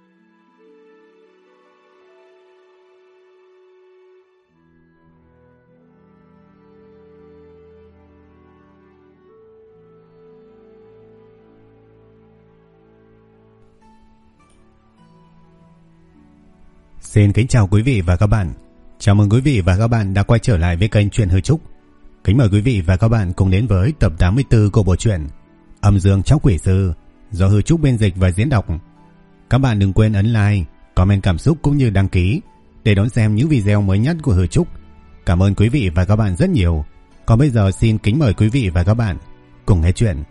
Xin kính chào quý vị và các bạn. Chào mừng quý vị và các bạn đã quay trở lại với kênh Truyện Hư Trúc. Kính mời quý vị và các bạn cùng đến với tập 84 của bộ truyện Âm Dương Chóc Quỷ Sư do Hư Trúc biên dịch và diễn đọc. Các bạn đừng quên ấn like, comment cảm xúc cũng như đăng ký để đón xem những video mới nhất của Hư Trúc. Cảm ơn quý vị và các bạn rất nhiều. Còn bây giờ xin kính mời quý vị và các bạn cùng nghe chuyện.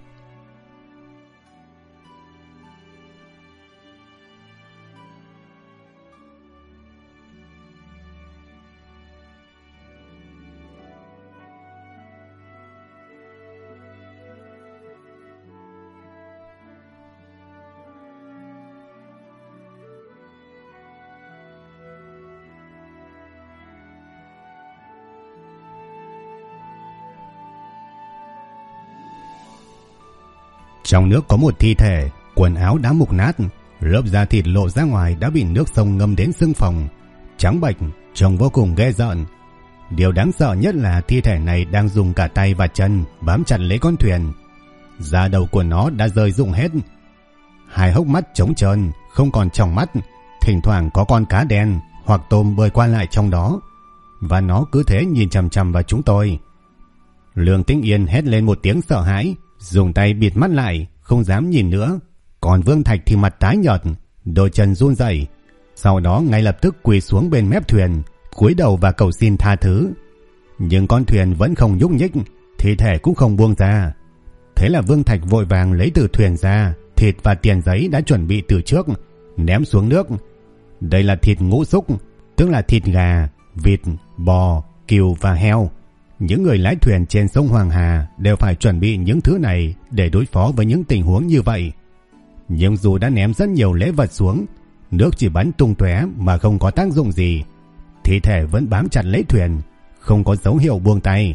Trong nước có một thi thể, quần áo đã mục nát, lớp da thịt lộ ra ngoài đã bị nước sông ngâm đến sưng phồng, trắng bệch, trông vô cùng ghê rợn. Điều đáng sợ nhất là thi thể này đang dùng cả tay và chân bám chặt lấy con thuyền. Da đầu của nó đã rơi rụng hết. Hai hốc mắt trống trơn, không còn tròng mắt, thỉnh thoảng có con cá đen hoặc tôm bơi qua lại trong đó. Và nó cứ thế nhìn chằm chằm vào chúng tôi. Lương Tĩnh Yên hét lên một tiếng sợ hãi, dùng tay bịt mắt lại, không dám nhìn nữa. Còn Vương Thạch thì mặt tái nhợt, đôi chân run rẩy. Sau đó ngay lập tức quỳ xuống bên mép thuyền, cúi đầu và cầu xin tha thứ. Nhưng con thuyền vẫn không nhúc nhích, thi thể cũng không buông ra. Thế là Vương Thạch vội vàng lấy từ thuyền ra thịt và tiền giấy đã chuẩn bị từ trước, ném xuống nước. Đây là thịt ngũ xúc, tức là thịt gà, vịt, bò, cừu và heo. Những người lái thuyền trên sông Hoàng Hà đều phải chuẩn bị những thứ này để đối phó với những tình huống như vậy. Nhưng dù đã ném rất nhiều lễ vật xuống, nước chỉ bắn tung tóe mà không có tác dụng gì. Thi thể vẫn bám chặt lấy thuyền, không có dấu hiệu buông tay.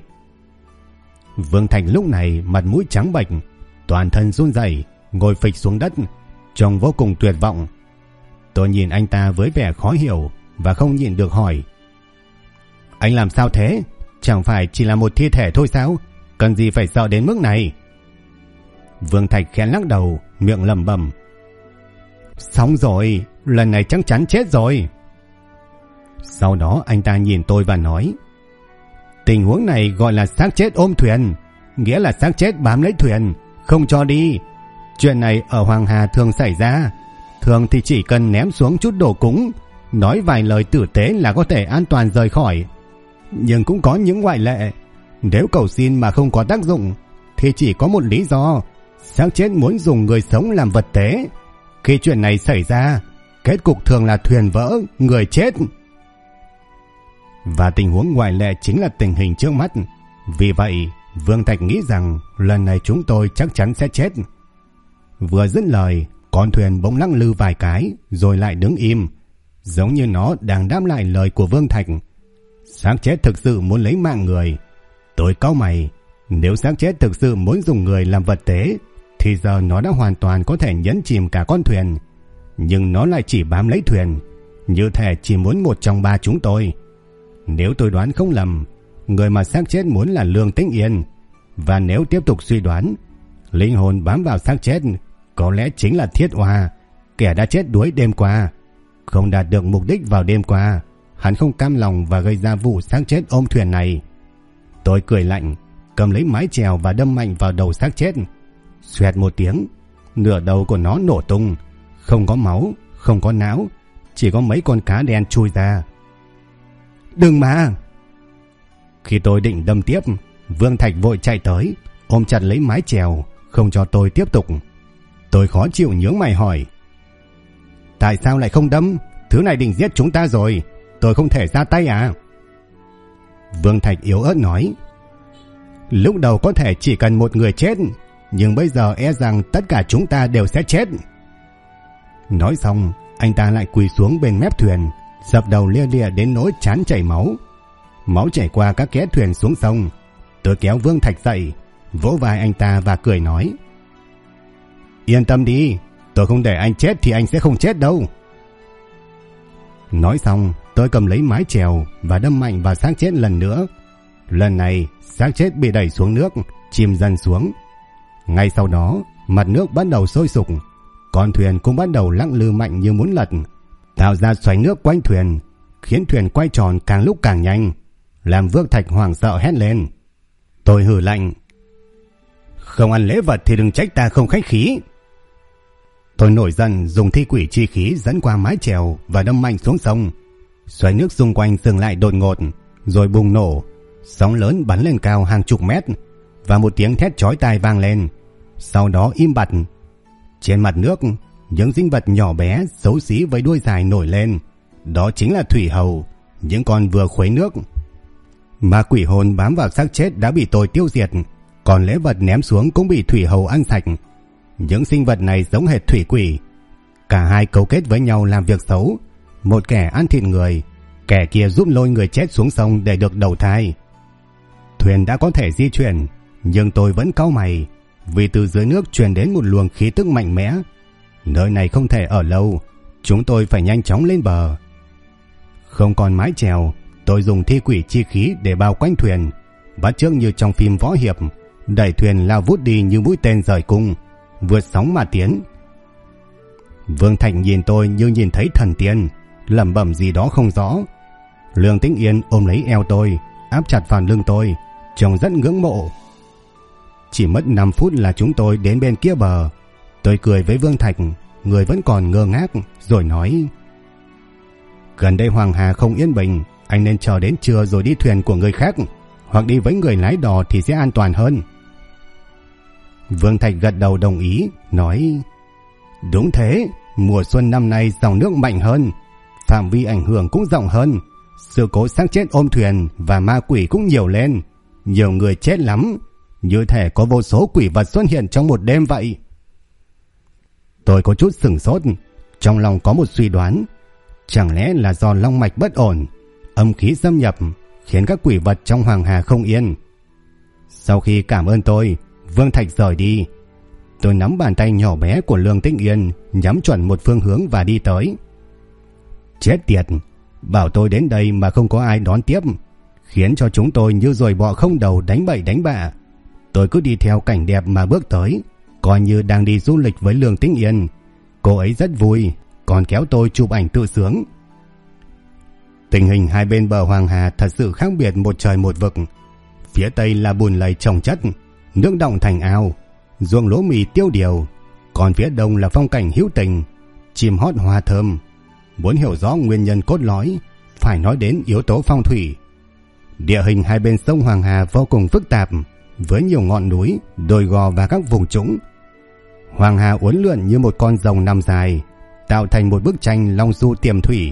Vương Thạch lúc này mặt mũi trắng bệch, toàn thân run rẩy, ngồi phịch xuống đất, trông vô cùng tuyệt vọng. Tôi nhìn anh ta với vẻ khó hiểu và không nhịn được hỏi: "Anh làm sao thế? Chẳng phải chỉ là một thi thể thôi sao? Cần gì phải sợ đến mức này?" Vương Thạch khẽ lắc đầu, miệng lẩm bẩm: "Xong rồi, lần này chắc chắn chết rồi." Sau đó anh ta nhìn tôi và nói: "Tình huống này gọi là xác chết ôm thuyền, nghĩa là xác chết bám lấy thuyền, không cho đi. Chuyện này ở Hoàng Hà thường xảy ra, thường thì chỉ cần ném xuống chút đồ cúng, nói vài lời tử tế là có thể an toàn rời khỏi. Nhưng cũng có những ngoại lệ. Nếu cầu xin mà không có tác dụng thì chỉ có một lý do: xác chết muốn dùng người sống làm vật tế. Khi chuyện này xảy ra, kết cục thường là thuyền vỡ, người chết." Và tình huống ngoại lệ chính là tình hình trước mắt. Vì vậy Vương Thạch nghĩ rằng lần này chúng tôi chắc chắn sẽ chết. Vừa dứt lời, con thuyền bỗng lắc lư vài cái rồi lại đứng im, giống như nó đang đáp lại lời của Vương Thạch. Xác chết thực sự muốn lấy mạng người. Tôi cau mày, nếu xác chết thực sự muốn dùng người làm vật tế thì giờ nó đã hoàn toàn có thể nhấn chìm cả con thuyền. Nhưng nó lại chỉ bám lấy thuyền, như thể chỉ muốn một trong ba chúng tôi. Nếu tôi đoán không lầm, người mà xác chết muốn là Lương Tĩnh Yên. Và nếu tiếp tục suy đoán, linh hồn bám vào xác chết có lẽ chính là Thiết Oa, kẻ đã chết đuối đêm qua. Không đạt được mục đích vào đêm qua, hắn không cam lòng và gây ra vụ xác chết ôm thuyền này. Tôi cười lạnh, cầm lấy mái chèo và đâm mạnh vào đầu xác chết. Xoẹt một tiếng, nửa đầu của nó nổ tung, không có máu, không có não, chỉ có mấy con cá đen chui ra. "Đừng mà!" Khi tôi định đâm tiếp, Vương Thạch vội chạy tới, ôm chặt lấy mái chèo, không cho tôi tiếp tục. Tôi khó chịu nhướng mày hỏi: "Tại sao lại không đâm? Thứ này định giết chúng ta rồi, tôi không thể ra tay à?" Vương Thạch yếu ớt nói: "Lúc đầu có thể chỉ cần một người chết, nhưng bây giờ e rằng tất cả chúng ta đều sẽ chết." Nói xong, anh ta lại quỳ xuống bên mép thuyền, dập đầu lia lịa đến nỗi trán chảy máu. Máu chảy qua các ké thuyền xuống sông. Tôi kéo Vương Thạch dậy, vỗ vai anh ta và cười nói: "Yên tâm đi, tôi không để anh chết thì anh sẽ không chết đâu. Nói xong, tôi cầm lấy mái chèo và đâm mạnh vào xác chết lần nữa. Lần này, xác chết bị đẩy xuống nước, chìm dần xuống. Ngay sau đó, mặt nước bắt đầu sôi sục, con thuyền cũng bắt đầu lắc lư mạnh như muốn lật, tạo ra xoáy nước quanh thuyền, khiến thuyền quay tròn càng lúc càng nhanh, làm Vương Thạch hoảng sợ hét lên. Tôi hừ lạnh: không ăn lễ vật thì đừng trách ta không khách khí. Tôi nổi giận dùng thi quỷ chi khí dẫn qua mái chèo và đâm mạnh xuống sông. Xoáy nước xung quanh dừng lại đột ngột, rồi bùng nổ, sóng lớn bắn lên cao hàng chục mét và một tiếng thét chói tai vang lên. Sau đó im bặt. Trên mặt nước, những sinh vật nhỏ bé xấu xí với đuôi dài nổi lên. Đó chính là thủy hầu, những con vừa khuấy nước. Ma quỷ hồn bám vào xác chết đã bị tôi tiêu diệt, còn lễ vật ném xuống cũng bị thủy hầu ăn sạch. Những sinh vật này giống hệt thủy quỷ. Cả hai cấu kết với nhau làm việc xấu. Một kẻ ăn thịt người, kẻ kia giúp lôi người chết xuống sông để được đầu thai. Thuyền đã có thể di chuyển, nhưng tôi vẫn cau mày, vì từ dưới nước truyền đến một luồng khí tức mạnh mẽ. Nơi này không thể ở lâu, chúng tôi phải nhanh chóng lên bờ. Không còn mái chèo, tôi dùng thi quỷ chi khí để bao quanh thuyền, bắt chước như trong phim võ hiệp, đẩy thuyền lao vút đi như mũi tên rời cung, vượt sóng mà tiến. Vương Thạch nhìn tôi như nhìn thấy thần tiên, lẩm bẩm gì đó không rõ. Lương Tĩnh Yên ôm lấy eo tôi, áp chặt vào lưng tôi, trông rất ngưỡng mộ. Chỉ mất 5 phút là chúng tôi đến bên kia bờ. Tôi cười với Vương Thạch, người vẫn còn ngơ ngác, rồi nói: gần đây Hoàng Hà không yên bình, anh nên chờ đến trưa rồi đi thuyền của người khác, hoặc đi với người lái đò thì sẽ an toàn hơn. Vương Thạch gật đầu đồng ý, nói: đúng thế, mùa xuân năm nay dòng nước mạnh hơn, phạm vi ảnh hưởng cũng rộng hơn, sự cố xác chết ôm thuyền và ma quỷ cũng nhiều lên, nhiều người chết lắm, như thể có vô số quỷ vật xuất hiện trong một đêm vậy. Tôi có chút sửng sốt, trong lòng có một suy đoán, chẳng lẽ là do long mạch bất ổn, âm khí xâm nhập khiến các quỷ vật trong Hoàng Hà không yên. Sau khi cảm ơn tôi, Vương Thạch rời đi. Tôi nắm bàn tay nhỏ bé của Lương Tĩnh Yên, nhắm chuẩn một phương hướng và đi tới. Chết tiệt, bảo tôi đến đây mà không có ai đón tiếp, khiến cho chúng tôi như ruồi bọ không đầu đánh bậy đánh bạ. Tôi cứ đi theo cảnh đẹp mà bước tới, coi như đang đi du lịch với Lương Tĩnh Yên. Cô ấy rất vui, còn kéo tôi chụp ảnh tự sướng. Tình hình hai bên bờ Hoàng Hà thật sự khác biệt một trời một vực. Phía tây là bùn lầy chồng chất, nước đọng thành ao, ruộng lúa mì tiêu điều, còn phía đông là phong cảnh hữu tình, chim hót hoa thơm. Muốn hiểu rõ nguyên nhân cốt lõi, phải nói đến yếu tố phong thủy. Địa hình hai bên sông Hoàng Hà vô cùng phức tạp, với nhiều ngọn núi, đồi gò và các vùng trũng. Hoàng Hà uốn lượn như một con rồng nằm dài, tạo thành một bức tranh long du tiềm thủy.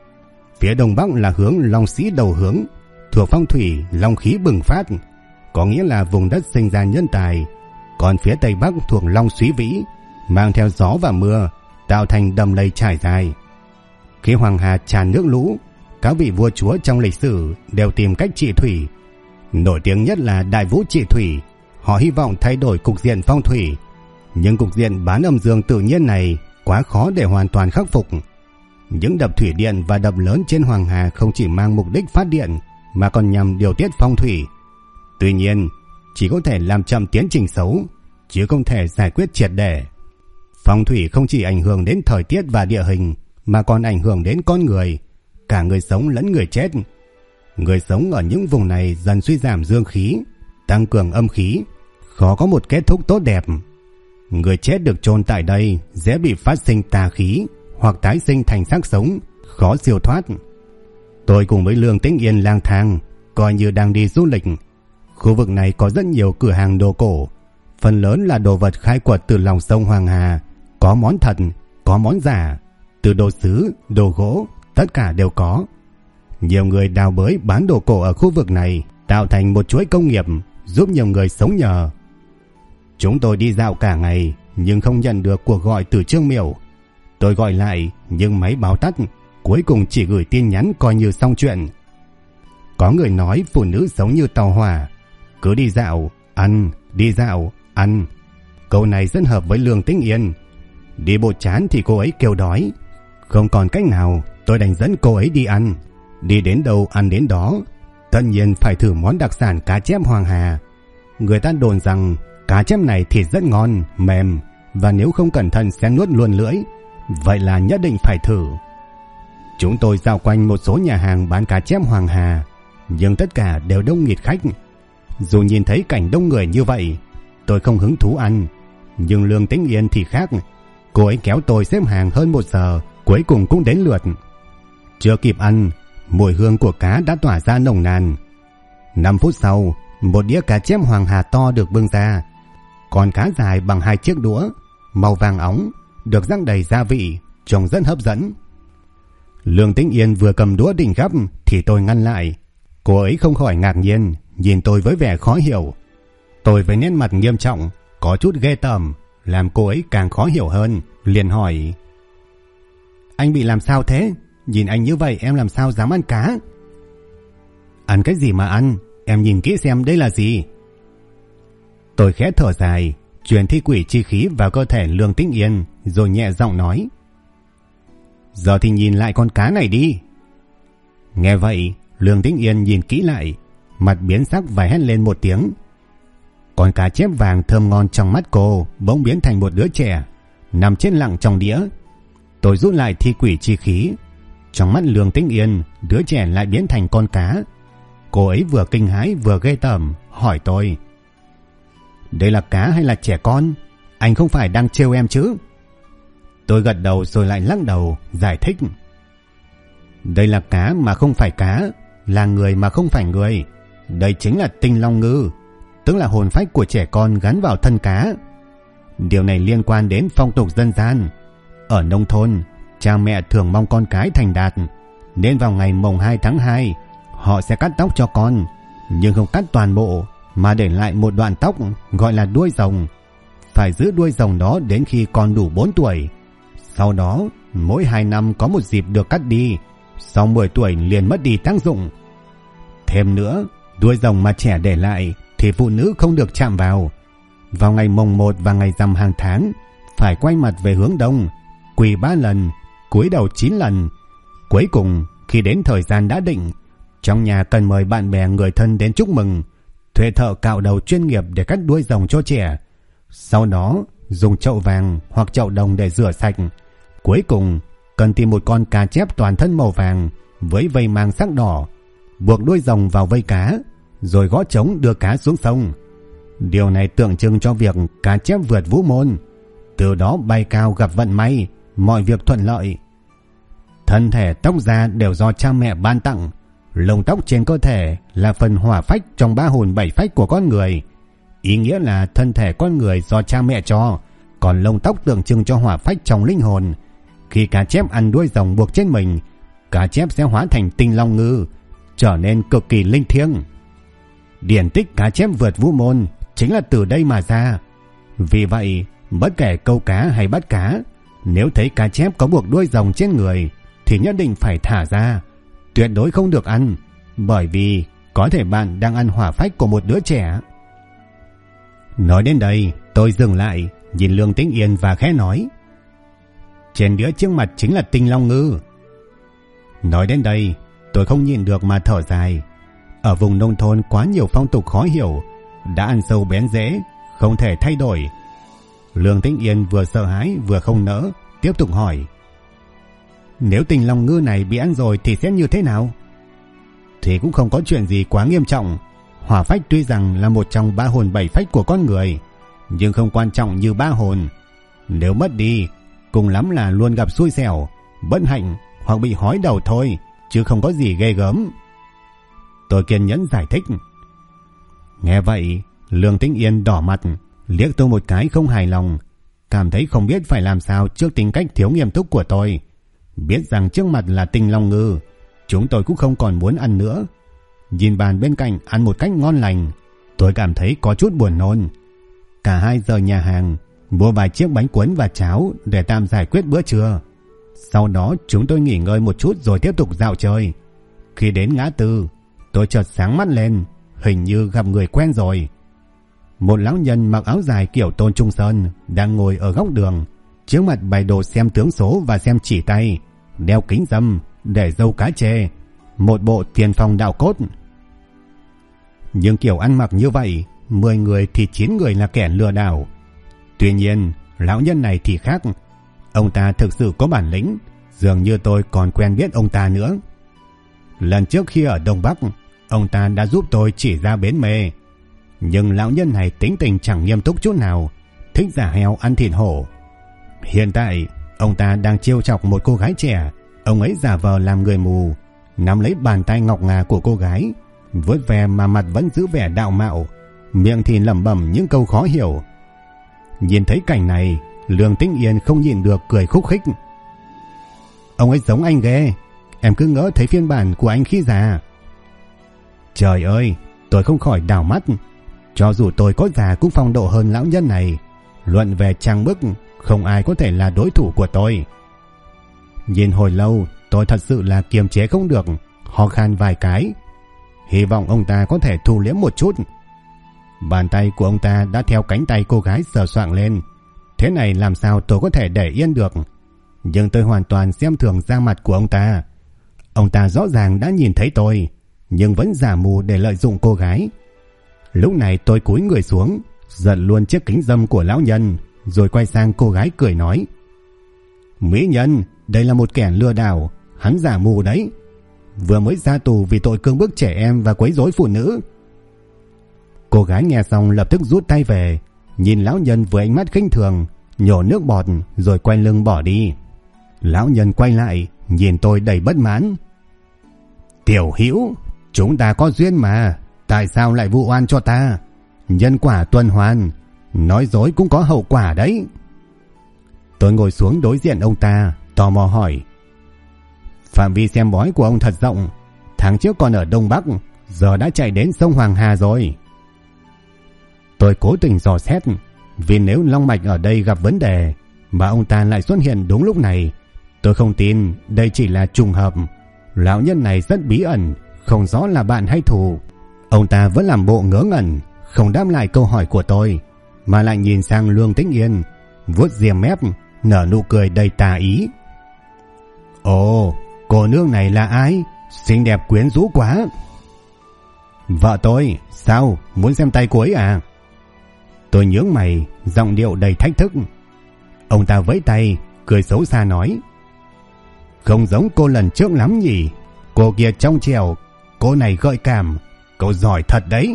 Phía đông bắc là hướng Long Sĩ đầu hướng, thuộc phong thủy long khí bừng phát, có nghĩa là vùng đất sinh ra nhân tài. Còn phía tây bắc thuộc Long Súy Vĩ, mang theo gió và mưa, tạo thành đầm lầy trải dài. Khi Hoàng Hà tràn nước lũ, các vị vua chúa trong lịch sử đều tìm cách trị thủy. Nổi tiếng nhất là Đại Vũ trị thủy. Họ hy vọng thay đổi cục diện phong thủy, nhưng cục diện bán âm dương tự nhiên này quá khó để hoàn toàn khắc phục. Những đập thủy điện và đập lớn trên Hoàng Hà không chỉ mang mục đích phát điện, mà còn nhằm điều tiết phong thủy. Tuy nhiên, chỉ có thể làm chậm tiến trình xấu, chứ không thể giải quyết triệt để. Phong thủy không chỉ ảnh hưởng đến thời tiết và địa hình, mà còn ảnh hưởng đến con người, cả người sống lẫn người chết. Người sống ở những vùng này dần suy giảm dương khí, tăng cường âm khí, khó có một kết thúc tốt đẹp. Người chết được chôn tại đây dễ bị phát sinh tà khí, hoặc tái sinh thành xác sống, khó siêu thoát. Tôi cùng với Lương Tĩnh Yên lang thang, coi như đang đi du lịch. Khu vực này có rất nhiều cửa hàng đồ cổ, phần lớn là đồ vật khai quật từ lòng sông Hoàng Hà, có món thật, có món giả, từ đồ sứ, đồ gỗ, tất cả đều có. Nhiều người đào bới bán đồ cổ ở khu vực này, tạo thành một chuỗi công nghiệp, giúp nhiều người sống nhờ. Chúng tôi đi dạo cả ngày, nhưng không nhận được cuộc gọi từ Trương Miểu. Tôi gọi lại, nhưng máy báo tắt, cuối cùng chỉ gửi tin nhắn coi như xong chuyện. Có người nói phụ nữ sống như tàu hỏa, cứ đi dạo, ăn, đi dạo, ăn. Câu này rất hợp với Lương Tĩnh Yên. Đi bộ chán thì cô ấy kêu đói. Không còn cách nào, tôi tôi đành dẫn cô ấy đi ăn. Đi đến đâu ăn đến đó. Tất nhiên phải thử món đặc sản cá chép Hoàng Hà. Người ta đồn rằng cá chép này thịt rất ngon, mềm, và nếu không cẩn thận sẽ nuốt luôn lưỡi. Vậy là nhất định phải thử. Chúng tôi dạo quanh một số nhà hàng bán cá chép Hoàng Hà, nhưng tất cả đều đông nghịt khách. Dù nhìn thấy cảnh đông người như vậy, tôi không hứng thú ăn. Nhưng Lương Tĩnh Yên thì khác. Cô ấy kéo tôi xếp hàng hơn 1 giờ, cuối cùng cũng đến lượt. Chưa kịp ăn, mùi hương của cá đã tỏa ra nồng nàn. 5 phút sau, một đĩa cá chép Hoàng Hà to được bưng ra. Con cá dài bằng 2 chiếc đũa, màu vàng óng, được rang đầy gia vị, trông rất hấp dẫn. Lương Tĩnh Yên vừa cầm đũa định gắp thì tôi ngăn lại. Cô ấy không khỏi ngạc nhiên, nhìn tôi với vẻ khó hiểu. Tôi với nét mặt nghiêm trọng, có chút ghê tởm, làm cô ấy càng khó hiểu hơn, liền hỏi: Anh bị làm sao thế? Nhìn anh như vậy em làm sao dám ăn cá? Ăn cái gì mà ăn? Em nhìn kỹ xem đây là gì. Tôi khẽ thở dài, truyền thi quỷ chi khí vào cơ thể Lương Tĩnh Yên, rồi nhẹ giọng nói: Giờ thì nhìn lại con cá này đi. Nghe vậy, Lương Tĩnh Yên nhìn kỹ lại, mặt biến sắc và hét lên một tiếng. Con cá chép vàng thơm ngon trong mắt cô bỗng biến thành một đứa trẻ, nằm chết lặng trong đĩa. Tôi rút lại thi quỷ chi khí. Trong mắt Lương Tĩnh Yên, đứa trẻ lại biến thành con cá. Cô ấy vừa kinh hãi vừa ghê tởm, hỏi tôi: Đây là cá hay là trẻ con? Anh không phải đang trêu em chứ? Tôi gật đầu rồi lại lắc đầu, giải thích: Đây là cá mà không phải cá, là người mà không phải người. Đây chính là tinh long ngư, tức là hồn phách của trẻ con gắn vào thân cá. Điều này liên quan đến phong tục dân gian. Ở nông thôn, cha mẹ thường mong con cái thành đạt, nên vào ngày mùng 2 tháng 2 họ sẽ cắt tóc cho con, nhưng không cắt toàn bộ mà để lại một đoạn tóc gọi là đuôi rồng. Phải giữ đuôi rồng đó đến khi con đủ 4 tuổi. Sau đó mỗi 2 năm có một dịp được cắt đi, sau 10 tuổi liền mất đi tác dụng. Thêm nữa, đuôi rồng mà trẻ để lại thì phụ nữ không được chạm vào. Vào ngày mùng 1 và ngày rằm hàng tháng phải quay mặt về hướng đông, quỳ 3 lần, cúi đầu 9 lần. Cuối cùng khi đến thời gian đã định, trong nhà cần mời bạn bè người thân đến chúc mừng, thuê thợ cạo đầu chuyên nghiệp để cắt đuôi rồng cho trẻ. Sau đó dùng chậu vàng hoặc chậu đồng để rửa sạch. Cuối cùng cần tìm một con cá chép toàn thân màu vàng với vây mang sắc đỏ, buộc đuôi rồng vào vây cá, rồi gõ trống đưa cá xuống sông. Điều này tượng trưng cho việc cá chép vượt vũ môn, từ đó bay cao gặp vận may, mọi việc thuận lợi. Thân thể tóc da đều do cha mẹ ban tặng. Lông tóc trên cơ thể là phần hỏa phách trong 3 hồn 7 phách của con người. Ý nghĩa là thân thể con người do cha mẹ cho, còn lông tóc tượng trưng cho hỏa phách trong linh hồn. Khi cá chép ăn đuôi rồng buộc trên mình, cá chép sẽ hóa thành tinh long ngư, trở nên cực kỳ linh thiêng. Điển tích cá chép vượt vũ môn chính là từ đây mà ra. Vì vậy, bất kể câu cá hay bắt cá, nếu thấy cá chép có buộc đuôi rồng trên người thì nhất định phải thả ra, tuyệt đối không được ăn, bởi vì có thể bạn đang ăn hỏa phách của một đứa trẻ. Nói đến đây, tôi dừng lại, nhìn Lương Tĩnh Yên và khẽ nói: Trên đĩa trước mặt chính là tinh long ngư. Nói đến đây, tôi không nhịn được mà thở dài. Ở vùng nông thôn quá nhiều phong tục khó hiểu, đã ăn sâu bén rễ, không thể thay đổi. Lương Tĩnh Yên vừa sợ hãi vừa không nỡ, tiếp tục hỏi: Nếu tinh long ngư này bị ăn rồi thì sẽ như thế nào? Thì cũng không có chuyện gì quá nghiêm trọng. Hỏa phách tuy rằng là một trong 3 hồn 7 phách của con người, nhưng không quan trọng như 3 hồn. Nếu mất đi, cùng lắm là luôn gặp xui xẻo, bất hạnh hoặc bị hói đầu thôi, chứ không có gì ghê gớm. Tôi kiên nhẫn giải thích. Nghe vậy, Lương Tĩnh Yên đỏ mặt, liếc tôi một cái không hài lòng, cảm thấy không biết phải làm sao trước tính cách thiếu nghiêm túc của tôi. Biết rằng trước mặt là tinh long ngư, chúng tôi cũng không còn muốn ăn nữa. Nhìn bàn bên cạnh ăn một cách ngon lành, tôi cảm thấy có chút buồn nôn. Cả 2 giờ nhà hàng, mua vài chiếc bánh cuốn và cháo để tạm giải quyết bữa trưa. Sau đó chúng tôi nghỉ ngơi một chút rồi tiếp tục dạo chơi. Khi đến ngã tư, tôi chợt sáng mắt lên, hình như gặp người quen rồi. Một lão nhân mặc áo dài kiểu Tôn Trung Sơn đang ngồi ở góc đường, trước mặt bày đồ xem tướng số và xem chỉ tay, đeo kính râm, để dâu cá chê, một bộ tiền phong đạo cốt. Nhưng kiểu ăn mặc như vậy, 10 người thì 9 người là kẻ lừa đảo. Tuy nhiên, lão nhân này thì khác. Ông ta thực sự có bản lĩnh, dường như tôi còn quen biết ông ta nữa. Lần trước khi ở Đông Bắc, ông ta đã giúp tôi chỉ ra bến mê. Nhưng lão nhân này tính tình chẳng nghiêm túc chút nào, thích giả heo ăn thịt hổ. Hiện tại, ông ta đang trêu chọc một cô gái trẻ. Ông ấy giả vờ làm người mù, nắm lấy bàn tay ngọc ngà của cô gái, vuốt ve mà mặt vẫn giữ vẻ đạo mạo, miệng thì lẩm bẩm những câu khó hiểu. Nhìn thấy cảnh này, Lương Tĩnh Yên không nhịn được cười khúc khích. Ông ấy giống anh ghê, em cứ ngỡ thấy phiên bản của anh khi già. Trời ơi, tôi không khỏi đảo mắt. Cho dù tôi có già cũng phong độ hơn lão nhân này. Luận về trang bức, không ai có thể là đối thủ của tôi. Nhìn hồi lâu, tôi thật sự là kiềm chế không được, ho khan vài cái. Hy vọng ông ta có thể thu liễm một chút. Bàn tay của ông ta đã theo cánh tay cô gái sờ soạng lên. Thế này làm sao tôi có thể để yên được. Nhưng tôi hoàn toàn xem thường da mặt của ông ta. Ông ta rõ ràng đã nhìn thấy tôi, nhưng vẫn giả mù để lợi dụng cô gái. Lúc này tôi cúi người xuống, giật luôn chiếc kính râm của lão nhân, rồi quay sang cô gái cười nói: Mỹ nhân, đây là một kẻ lừa đảo, hắn giả mù đấy. Vừa mới ra tù vì tội cưỡng bức trẻ em và quấy rối phụ nữ. Cô gái nghe xong lập tức rút tay về, nhìn lão nhân với ánh mắt khinh thường, nhổ nước bọt rồi quay lưng bỏ đi. Lão nhân quay lại, nhìn tôi đầy bất mãn. Tiểu Hữu, chúng ta có duyên mà, tại sao lại vu oan cho ta? Nhân quả tuần hoàn, nói dối cũng có hậu quả đấy. Tôi ngồi xuống đối diện ông ta, tò mò hỏi: Phạm vi xem bói của ông thật rộng, tháng trước còn ở Đông Bắc, giờ đã chạy đến sông Hoàng Hà rồi. Tôi cố tình dò xét, vì nếu long mạch ở đây gặp vấn đề mà ông ta lại xuất hiện đúng lúc này, tôi không tin đây chỉ là trùng hợp. Lão nhân này rất bí ẩn, không rõ là bạn hay thù. Ông ta vẫn làm bộ ngớ ngẩn, không đáp lại câu hỏi của tôi, mà lại nhìn sang Lương Tĩnh Yên, vuốt ria mép, nở nụ cười đầy tà ý. Ồ, cô nương này là ai? Xinh đẹp quyến rũ quá. Vợ tôi. Sao, muốn xem tay cô ấy à? Tôi nhướng mày, giọng điệu đầy thách thức. Ông ta vẫy tay, cười xấu xa nói: Không giống cô lần trước lắm nhỉ. Cô kia trong trẻo, cô này gợi cảm. Cậu giỏi thật đấy.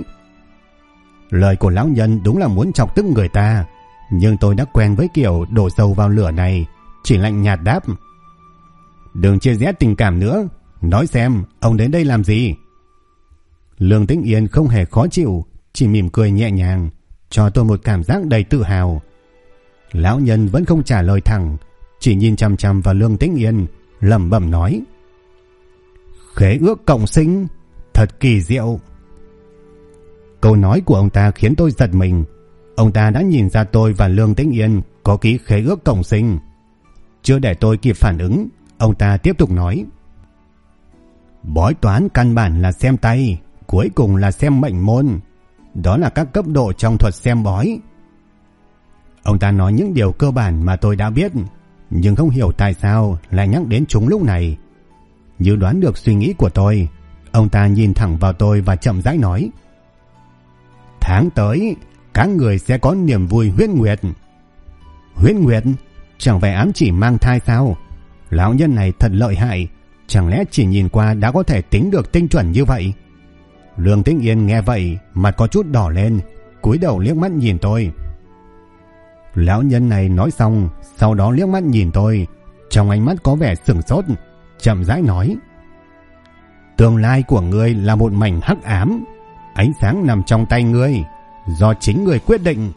Lời của lão nhân đúng là muốn chọc tức người ta, nhưng tôi đã quen với kiểu đổ dầu vào lửa này, chỉ lạnh nhạt đáp: Đừng chia rẽ tình cảm nữa. Nói xem, ông đến đây làm gì? Lương Tĩnh Yên không hề khó chịu, chỉ mỉm cười nhẹ nhàng, cho tôi một cảm giác đầy tự hào. Lão nhân vẫn không trả lời thẳng, chỉ nhìn chằm chằm vào Lương Tĩnh Yên, lẩm bẩm nói: Khế ước cộng sinh, thật kỳ diệu. Câu nói của ông ta khiến tôi giật mình. Ông ta đã nhìn ra tôi và Lương Tĩnh Yên có ký khế ước cộng sinh. Chưa để tôi kịp phản ứng, ông ta tiếp tục nói: Bói toán căn bản là xem tay, cuối cùng là xem mệnh môn. Đó là các cấp độ trong thuật xem bói. Ông ta nói những điều cơ bản mà tôi đã biết, nhưng không hiểu tại sao lại nhắc đến chúng lúc này. Như đoán được suy nghĩ của tôi, ông ta nhìn thẳng vào tôi và chậm rãi nói: Tháng tới, các người sẽ có niềm vui huyết nguyệt. Huyết nguyệt? Chẳng phải ám chỉ mang thai sao? Lão nhân này thật lợi hại, chẳng lẽ chỉ nhìn qua đã có thể tính được tinh chuẩn như vậy? Lương Tĩnh Yên nghe vậy, mặt có chút đỏ lên, cúi đầu liếc mắt nhìn tôi. Lão nhân này nói xong, sau đó liếc mắt nhìn tôi, trong ánh mắt có vẻ sửng sốt, chậm rãi nói: Tương lai của ngươi là một mảnh hắc ám, ánh sáng nằm trong tay ngươi, do chính ngươi quyết định.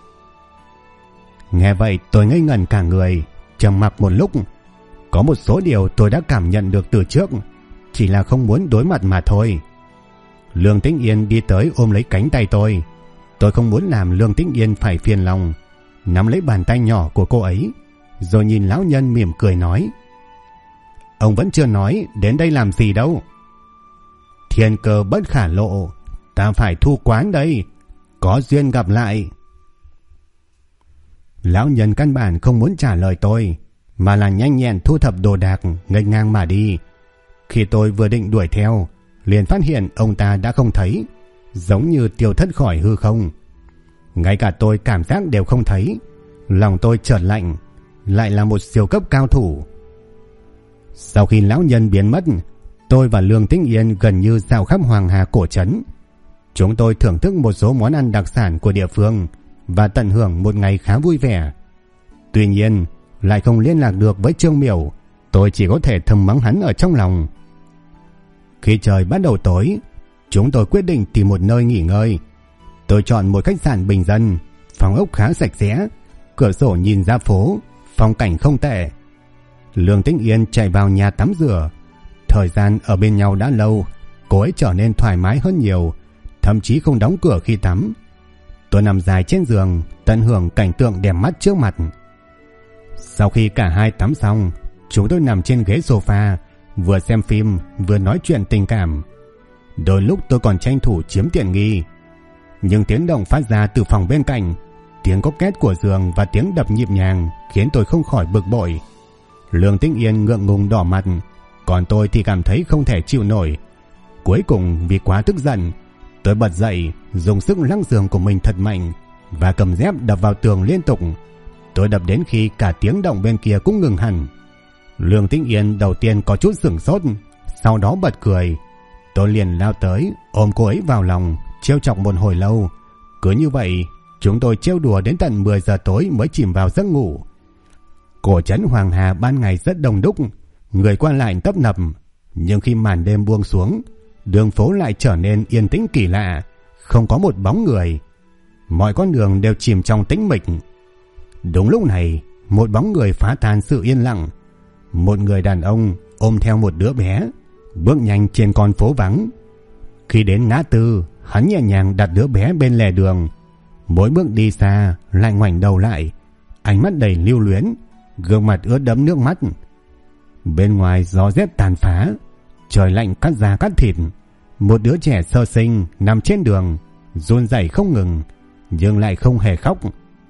Nghe vậy tôi ngây ngẩn cả người, trầm mặc một lúc. Có một số điều tôi đã cảm nhận được từ trước, chỉ là không muốn đối mặt mà thôi. Lương Tĩnh Yên đi tới ôm lấy cánh tay tôi. Tôi không muốn làm Lương Tĩnh Yên phải phiền lòng, nắm lấy bàn tay nhỏ của cô ấy, rồi nhìn lão nhân mỉm cười nói: Ông vẫn chưa nói đến đây làm gì đâu. Thiên cơ bất khả lộ, ta phải thu quán đây, có duyên gặp lại. Lão nhân căn bản không muốn trả lời tôi, mà là nhanh nhẹn thu thập đồ đạc, nghênh ngang mà đi. Khi tôi vừa định đuổi theo, liền phát hiện ông ta đã không thấy, giống như tiêu thất khỏi hư không. Ngay cả tôi cảm giác đều không thấy. Lòng tôi chợt lạnh, lại là một siêu cấp cao thủ. Sau khi lão nhân biến mất, tôi và Lương Tĩnh Yên gần như dạo khắp Hoàng Hà cổ trấn. Chúng tôi thưởng thức một số món ăn đặc sản của địa phương và tận hưởng một ngày khá vui vẻ. Tuy nhiên, lại không liên lạc được với Trương Miểu. Tôi chỉ có thể thầm mắng hắn ở trong lòng. Khi trời bắt đầu tối, chúng tôi quyết định tìm một nơi nghỉ ngơi. Tôi chọn một khách sạn bình dân, phòng ốc khá sạch sẽ, cửa sổ nhìn ra phố, phong cảnh không tệ. Lương Tĩnh Yên chạy vào nhà tắm rửa. Thời gian ở bên nhau đã lâu, cô ấy trở nên thoải mái hơn nhiều, thậm chí không đóng cửa khi tắm. Tôi nằm dài trên giường, tận hưởng cảnh tượng đẹp mắt trước mặt. Sau khi cả hai tắm xong, chúng tôi nằm trên ghế sofa, vừa xem phim vừa nói chuyện tình cảm. Đôi lúc tôi còn tranh thủ chiếm tiện nghi. Nhưng tiếng động phát ra từ phòng bên cạnh, tiếng có két của giường và tiếng đập nhịp nhàng khiến tôi không khỏi bực bội. Lương Tĩnh Yên ngượng ngùng đỏ mặt, còn tôi thì cảm thấy không thể chịu nổi. Cuối cùng vì quá tức giận, tôi bật dậy, dùng sức lắc giường của mình thật mạnh và cầm dép đập vào tường liên tục. Tôi đập đến khi cả tiếng động bên kia cũng ngừng hẳn. Lương Tĩnh Yên đầu tiên có chút sửng sốt, sau đó bật cười. Tôi liền lao tới, ôm cô ấy vào lòng, trêu chọc một hồi lâu. Cứ như vậy, chúng tôi trêu đùa đến tận 10 giờ tối mới chìm vào giấc ngủ. Cổ trấn Hoàng Hà ban ngày rất đông đúc, người qua lại tấp nập. Nhưng khi màn đêm buông xuống, đường phố lại trở nên yên tĩnh kỳ lạ, không có một bóng người. Mọi con đường đều chìm trong tĩnh mịch. Đúng lúc này, một bóng người phá tan sự yên lặng. Một người đàn ông ôm theo một đứa bé, bước nhanh trên con phố vắng. Khi đến ngã tư, hắn nhẹ nhàng đặt đứa bé bên lề đường. Mỗi bước đi xa lại ngoảnh đầu lại, ánh mắt đầy lưu luyến, gương mặt ướt đẫm nước mắt. Bên ngoài gió rét tàn phá, trời lạnh cắt da cắt thịt. Một đứa trẻ sơ sinh nằm trên đường, run rẩy không ngừng, nhưng lại không hề khóc.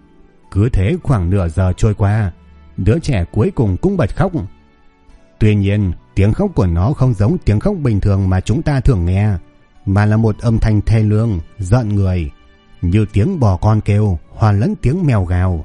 Cứ thế khoảng nửa giờ trôi qua, đứa trẻ cuối cùng cũng bật khóc. Tuy nhiên, tiếng khóc của nó không giống tiếng khóc bình thường mà chúng ta thường nghe, mà là một âm thanh thê lương, giận người, như tiếng bò con kêu hòa lẫn tiếng mèo gào.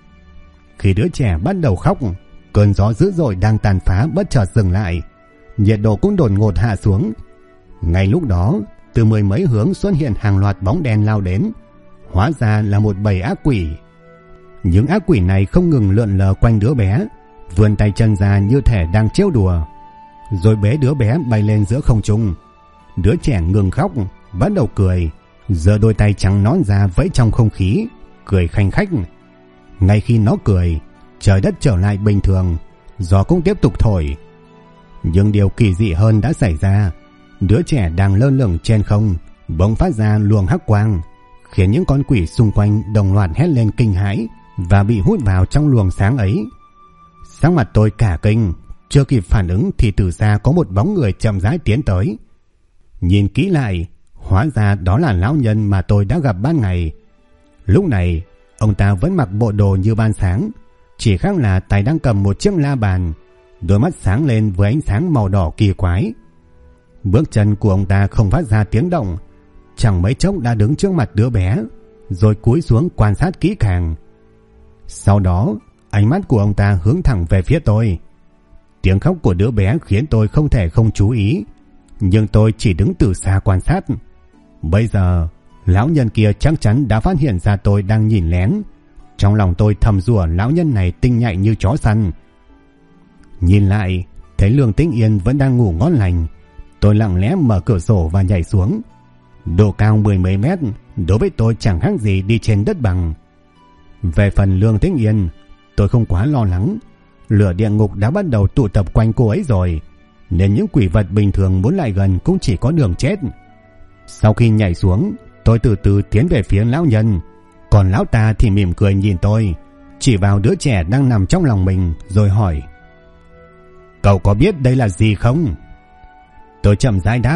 Khi đứa trẻ bắt đầu khóc, cơn gió dữ dội đang tàn phá bất chợt dừng lại, nhiệt độ cũng đột ngột hạ xuống. Ngay lúc đó, từ mười mấy hướng xuất hiện hàng loạt bóng đen lao đến, hóa ra là một bầy ác quỷ. Những ác quỷ này không ngừng lượn lờ quanh đứa bé, vươn tay chân ra như thể đang trêu đùa, rồi bế đứa bé bay lên giữa không trung. Đứa trẻ ngừng khóc, bắt đầu cười, giơ đôi tay trắng nõn ra vẫy trong không khí, cười khanh khách. Ngay khi nó cười, trời đất trở lại bình thường, gió cũng tiếp tục thổi. Nhưng điều kỳ dị hơn đã xảy ra. Đứa trẻ đang lơ lửng trên không bỗng phát ra luồng hắc quang, khiến những con quỷ xung quanh đồng loạt hét lên kinh hãi và bị hút vào trong luồng sáng ấy. Sắc mặt tôi cả kinh, chưa kịp phản ứng thì từ xa có một bóng người chậm rãi tiến tới. Nhìn kỹ lại, hóa ra đó là lão nhân mà tôi đã gặp ban ngày. Lúc này, ông ta vẫn mặc bộ đồ như ban sáng, chỉ khác là tay đang cầm một chiếc la bàn, đôi mắt sáng lên với ánh sáng màu đỏ kỳ quái. Bước chân của ông ta không phát ra tiếng động, chẳng mấy chốc đã đứng trước mặt đứa bé, rồi cúi xuống quan sát kỹ càng. Sau đó, ánh mắt của ông ta hướng thẳng về phía tôi. Tiếng khóc của đứa bé khiến tôi không thể không chú ý, nhưng tôi chỉ đứng từ xa quan sát. Bây giờ, lão nhân kia chắc chắn đã phát hiện ra tôi đang nhìn lén. Trong lòng tôi thầm rủa lão nhân này tinh nhạy như chó săn. Nhìn lại, thấy Lương Tĩnh Yên vẫn đang ngủ ngon lành. Tôi lặng lẽ mở cửa sổ và nhảy xuống. Độ cao mười mấy mét, đối với tôi chẳng khác gì đi trên đất bằng. Về phần Lương Tĩnh Yên, tôi không quá lo lắng. Lửa địa ngục đã bắt đầu tụ tập quanh cô ấy rồi, nên những quỷ vật bình thường muốn lại gần cũng chỉ có đường chết. Sau khi nhảy xuống, tôi từ từ tiến về phía lão nhân, còn lão ta thì mỉm cười nhìn tôi, chỉ vào đứa trẻ đang nằm trong lòng mình rồi hỏi: "Cậu có biết đây là gì không?" Tôi chậm rãi đáp: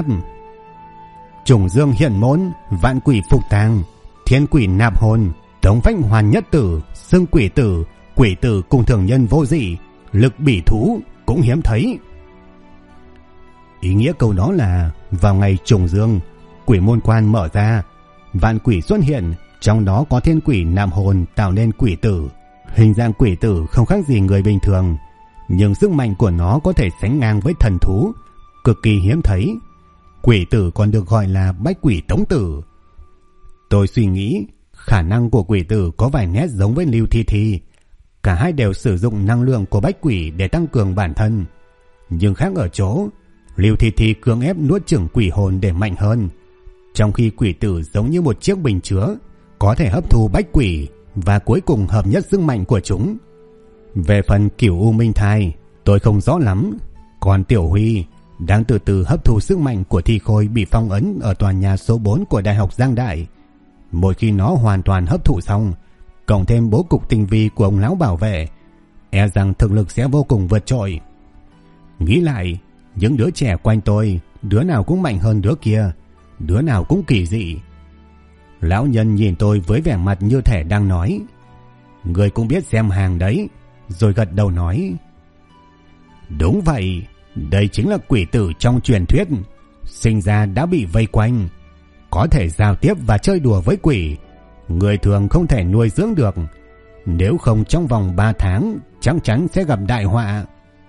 "Trùng dương hiện môn, vạn quỷ phục tàng, thiên quỷ nạp hồn, tống phách hoàn nhất tử, xưng quỷ tử cùng thường nhân vô dị, lực bỉ thú cũng hiếm thấy." Ý nghĩa câu đó là vào ngày trùng dương, quỷ môn quan mở ra, vạn quỷ xuất hiện, trong đó có thiên quỷ nạm hồn tạo nên quỷ tử. Hình dạng quỷ tử không khác gì người bình thường, nhưng sức mạnh của nó có thể sánh ngang với thần thú, cực kỳ hiếm thấy. Quỷ tử còn được gọi là bách quỷ tống tử. Tôi suy nghĩ khả năng của quỷ tử có vài nét giống với Lưu Thi Thi. Cả hai đều sử dụng năng lượng của bách quỷ để tăng cường bản thân, nhưng khác ở chỗ Lưu Thi Thi cưỡng ép nuốt chửng quỷ hồn để mạnh hơn, trong khi quỷ tử giống như một chiếc bình chứa, có thể hấp thu bách quỷ và cuối cùng hợp nhất sức mạnh của chúng. Về phần Cửu U Minh Thai, tôi không rõ lắm, còn Tiểu Huy đang từ từ hấp thu sức mạnh của thi khôi bị phong ấn ở tòa nhà số 4 của Đại học Giang Đại. Mỗi khi nó hoàn toàn hấp thụ xong, cộng thêm bố cục tinh vi của ông lão bảo vệ, e rằng thực lực sẽ vô cùng vượt trội. Nghĩ lại, những đứa trẻ quanh tôi, đứa nào cũng mạnh hơn đứa kia, đứa nào cũng kỳ dị. Lão nhân nhìn tôi với vẻ mặt như thể đang nói: "Người cũng biết xem hàng đấy", rồi gật đầu nói: "Đúng vậy, đây chính là quỷ tử trong truyền thuyết, sinh ra đã bị vây quanh, có thể giao tiếp và chơi đùa với quỷ, người thường không thể nuôi dưỡng được, nếu không trong vòng 3 tháng chắc chắn sẽ gặp đại họa."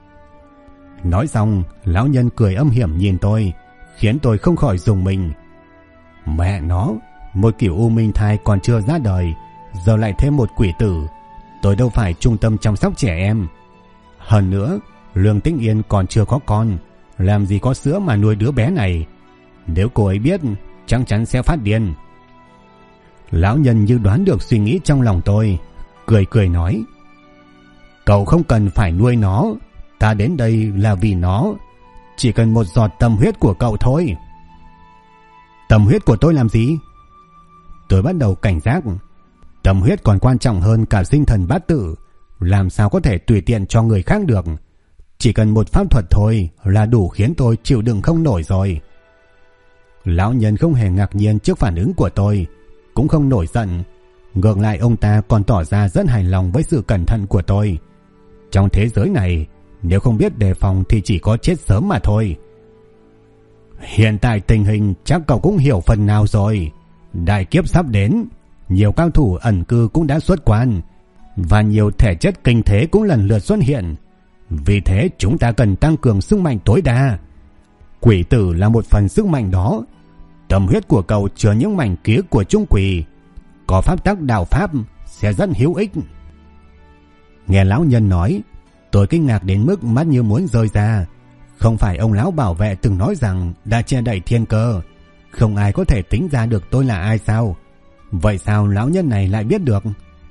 Nói xong, lão nhân cười âm hiểm nhìn tôi, khiến tôi không khỏi rùng mình. Mẹ nó, một Cửu U Minh Thai còn chưa ra đời, giờ lại thêm một quỷ tử. Tôi đâu phải trung tâm chăm sóc trẻ em. Hơn nữa, Lương Tĩnh Yên còn chưa có con, làm gì có sữa mà nuôi đứa bé này. Nếu cô ấy biết, chắc chắn sẽ phát điên. Lão nhân như đoán được suy nghĩ trong lòng tôi, cười cười nói: "Cậu không cần phải nuôi nó, ta đến đây là vì nó, chỉ cần một giọt tâm huyết của cậu thôi." Tâm huyết của tôi làm gì? Tôi bắt đầu cảnh giác. Tâm huyết còn quan trọng hơn cả sinh thần bát tự, làm sao có thể tùy tiện cho người khác được. Chỉ cần một pháp thuật thôi là đủ khiến tôi chịu đựng không nổi rồi. Lão nhân không hề ngạc nhiên trước phản ứng của tôi, cũng không nổi giận. Ngược lại ông ta còn tỏ ra rất hài lòng với sự cẩn thận của tôi. Trong thế giới này, nếu không biết đề phòng thì chỉ có chết sớm mà thôi. Hiện tại tình hình chắc cậu cũng hiểu phần nào rồi. Đại kiếp sắp đến, nhiều cao thủ ẩn cư cũng đã xuất quan, và nhiều thể chất kinh thế cũng lần lượt xuất hiện. Vì thế chúng ta cần tăng cường sức mạnh tối đa. Quỷ tử là một phần sức mạnh đó. Tâm huyết của cậu chứa những mảnh ký của trung quỷ, có pháp tắc đạo pháp sẽ rất hữu ích. Nghe lão nhân nói, tôi kinh ngạc đến mức mắt như muốn rơi ra. Không phải ông lão bảo vệ từng nói rằng đã che đậy thiên cơ, không ai có thể tính ra được tôi là ai sao? Vậy sao lão nhân này lại biết được?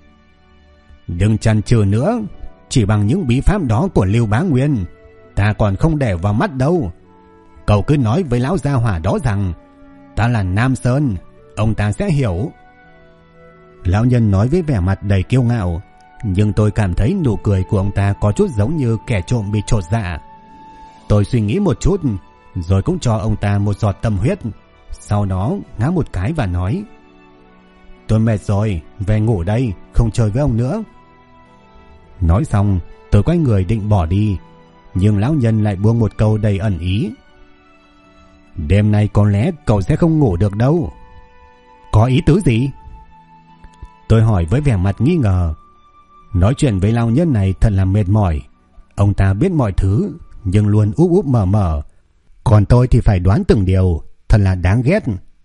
Đừng chần chừ nữa, chỉ bằng những bí pháp đó của Lưu Bá Nguyên, ta còn không để vào mắt đâu. Cậu cứ nói với lão gia hỏa đó rằng ta là Nam Sơn, ông ta sẽ hiểu. Lão nhân nói với vẻ mặt đầy kiêu ngạo, nhưng tôi cảm thấy nụ cười của ông ta có chút giống như kẻ trộm bị chột dạ. Tôi suy nghĩ một chút, rồi cũng cho ông ta một giọt tâm huyết, sau đó ngáp một cái và nói: "Tôi mệt rồi, về ngủ đây, không chơi với ông nữa." Nói xong, tôi quay người định bỏ đi, nhưng lão nhân lại buông một câu đầy ẩn ý: "Đêm nay có lẽ cậu sẽ không ngủ được đâu." Có ý tứ gì? Tôi hỏi với vẻ mặt nghi ngờ. Nói chuyện với lão nhân này thật là mệt mỏi. Ông ta biết mọi thứ, nhưng luôn úp úp mở mở, còn tôi thì phải đoán từng điều, thật là đáng ghét.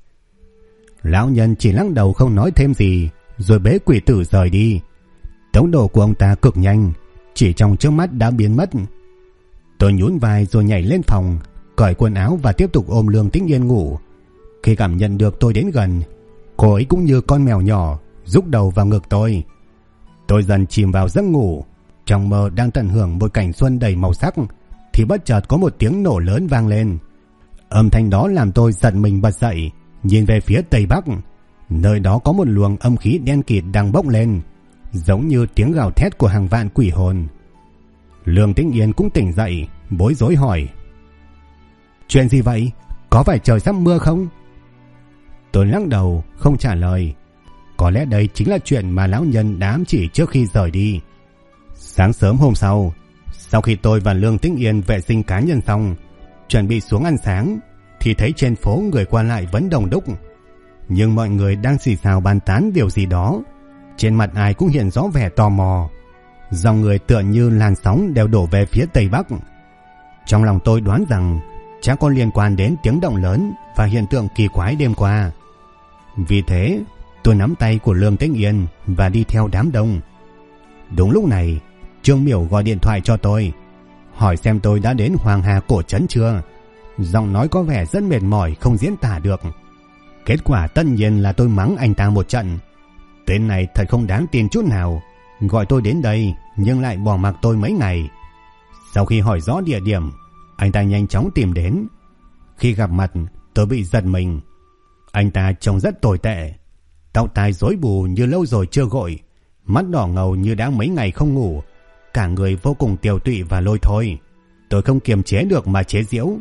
Lão nhân chỉ lắc đầu không nói thêm gì, rồi bế quỷ tử rời đi. Tốc độ của ông ta cực nhanh, chỉ trong chớp mắt đã biến mất. Tôi nhún vai rồi nhảy lên phòng, cởi quần áo và tiếp tục ôm Lương Tĩnh Yên ngủ. Khi cảm nhận được tôi đến gần, cô ấy cũng như con mèo nhỏ rúc đầu vào ngực tôi. Tôi dần chìm vào giấc ngủ. Trong mơ đang tận hưởng một cảnh xuân đầy màu sắc, thì bất chợt có một tiếng nổ lớn vang lên. Âm thanh đó làm tôi giật mình bật dậy, nhìn về phía tây bắc. Nơi đó có một luồng âm khí đen kịt đang bốc lên, giống như tiếng gào thét của hàng vạn quỷ hồn. Lương Tĩnh Yên cũng tỉnh dậy, bối rối hỏi: "Chuyện gì vậy? Có phải trời sắp mưa không?" Tôi lắc đầu không trả lời. Có lẽ đây chính là chuyện mà lão nhân đã ám chỉ trước khi rời đi. Sáng sớm hôm sau, sau khi tôi và Lương Tĩnh Yên vệ sinh cá nhân xong, chuẩn bị xuống ăn sáng thì thấy trên phố người qua lại vẫn đông đúc, nhưng mọi người đang xì xào bàn tán điều gì đó. Trên mặt ai cũng hiện rõ vẻ tò mò. Dòng người tựa như làn sóng đều đổ về phía Tây Bắc. Trong lòng tôi đoán rằng chắc có liên quan đến tiếng động lớn và hiện tượng kỳ quái đêm qua. Vì thế tôi nắm tay của Lương Tĩnh Yên và đi theo đám đông. Đúng lúc này Trương Miểu gọi điện thoại cho tôi, hỏi xem tôi đã đến Hoàng Hà cổ trấn chưa. Giọng nói có vẻ rất mệt mỏi không diễn tả được. Kết quả tất nhiên là tôi mắng anh ta một trận. Tên này thật không đáng tin chút nào, gọi tôi đến đây nhưng lại bỏ mặc tôi mấy ngày. Sau khi hỏi rõ địa điểm, anh ta nhanh chóng tìm đến. Khi gặp mặt tôi bị giật mình. Anh ta trông rất tồi tệ, tóc tai rối bù như lâu rồi chưa gội, mắt đỏ ngầu như đã mấy ngày không ngủ, cả người vô cùng tiều tụy và lôi thôi. Tôi không kiềm chế được mà chế giễu: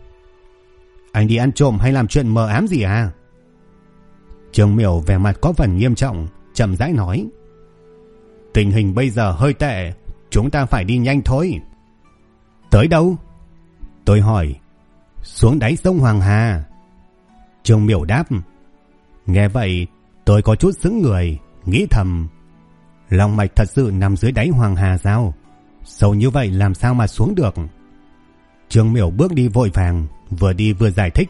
anh đi ăn trộm hay làm chuyện mờ ám gì à? Trương Miểu vẻ mặt có phần nghiêm trọng, chậm rãi nói: tình hình bây giờ hơi tệ, chúng ta phải đi nhanh thôi. Tới đâu? Tôi hỏi. Xuống đáy sông Hoàng Hà. Trương Miểu đáp. Nghe vậy tôi có chút sững người, nghĩ thầm: long mạch thật sự nằm dưới đáy Hoàng Hà sao? Sâu như vậy làm sao mà xuống được? Trương Miểu bước đi vội vàng, vừa đi vừa giải thích: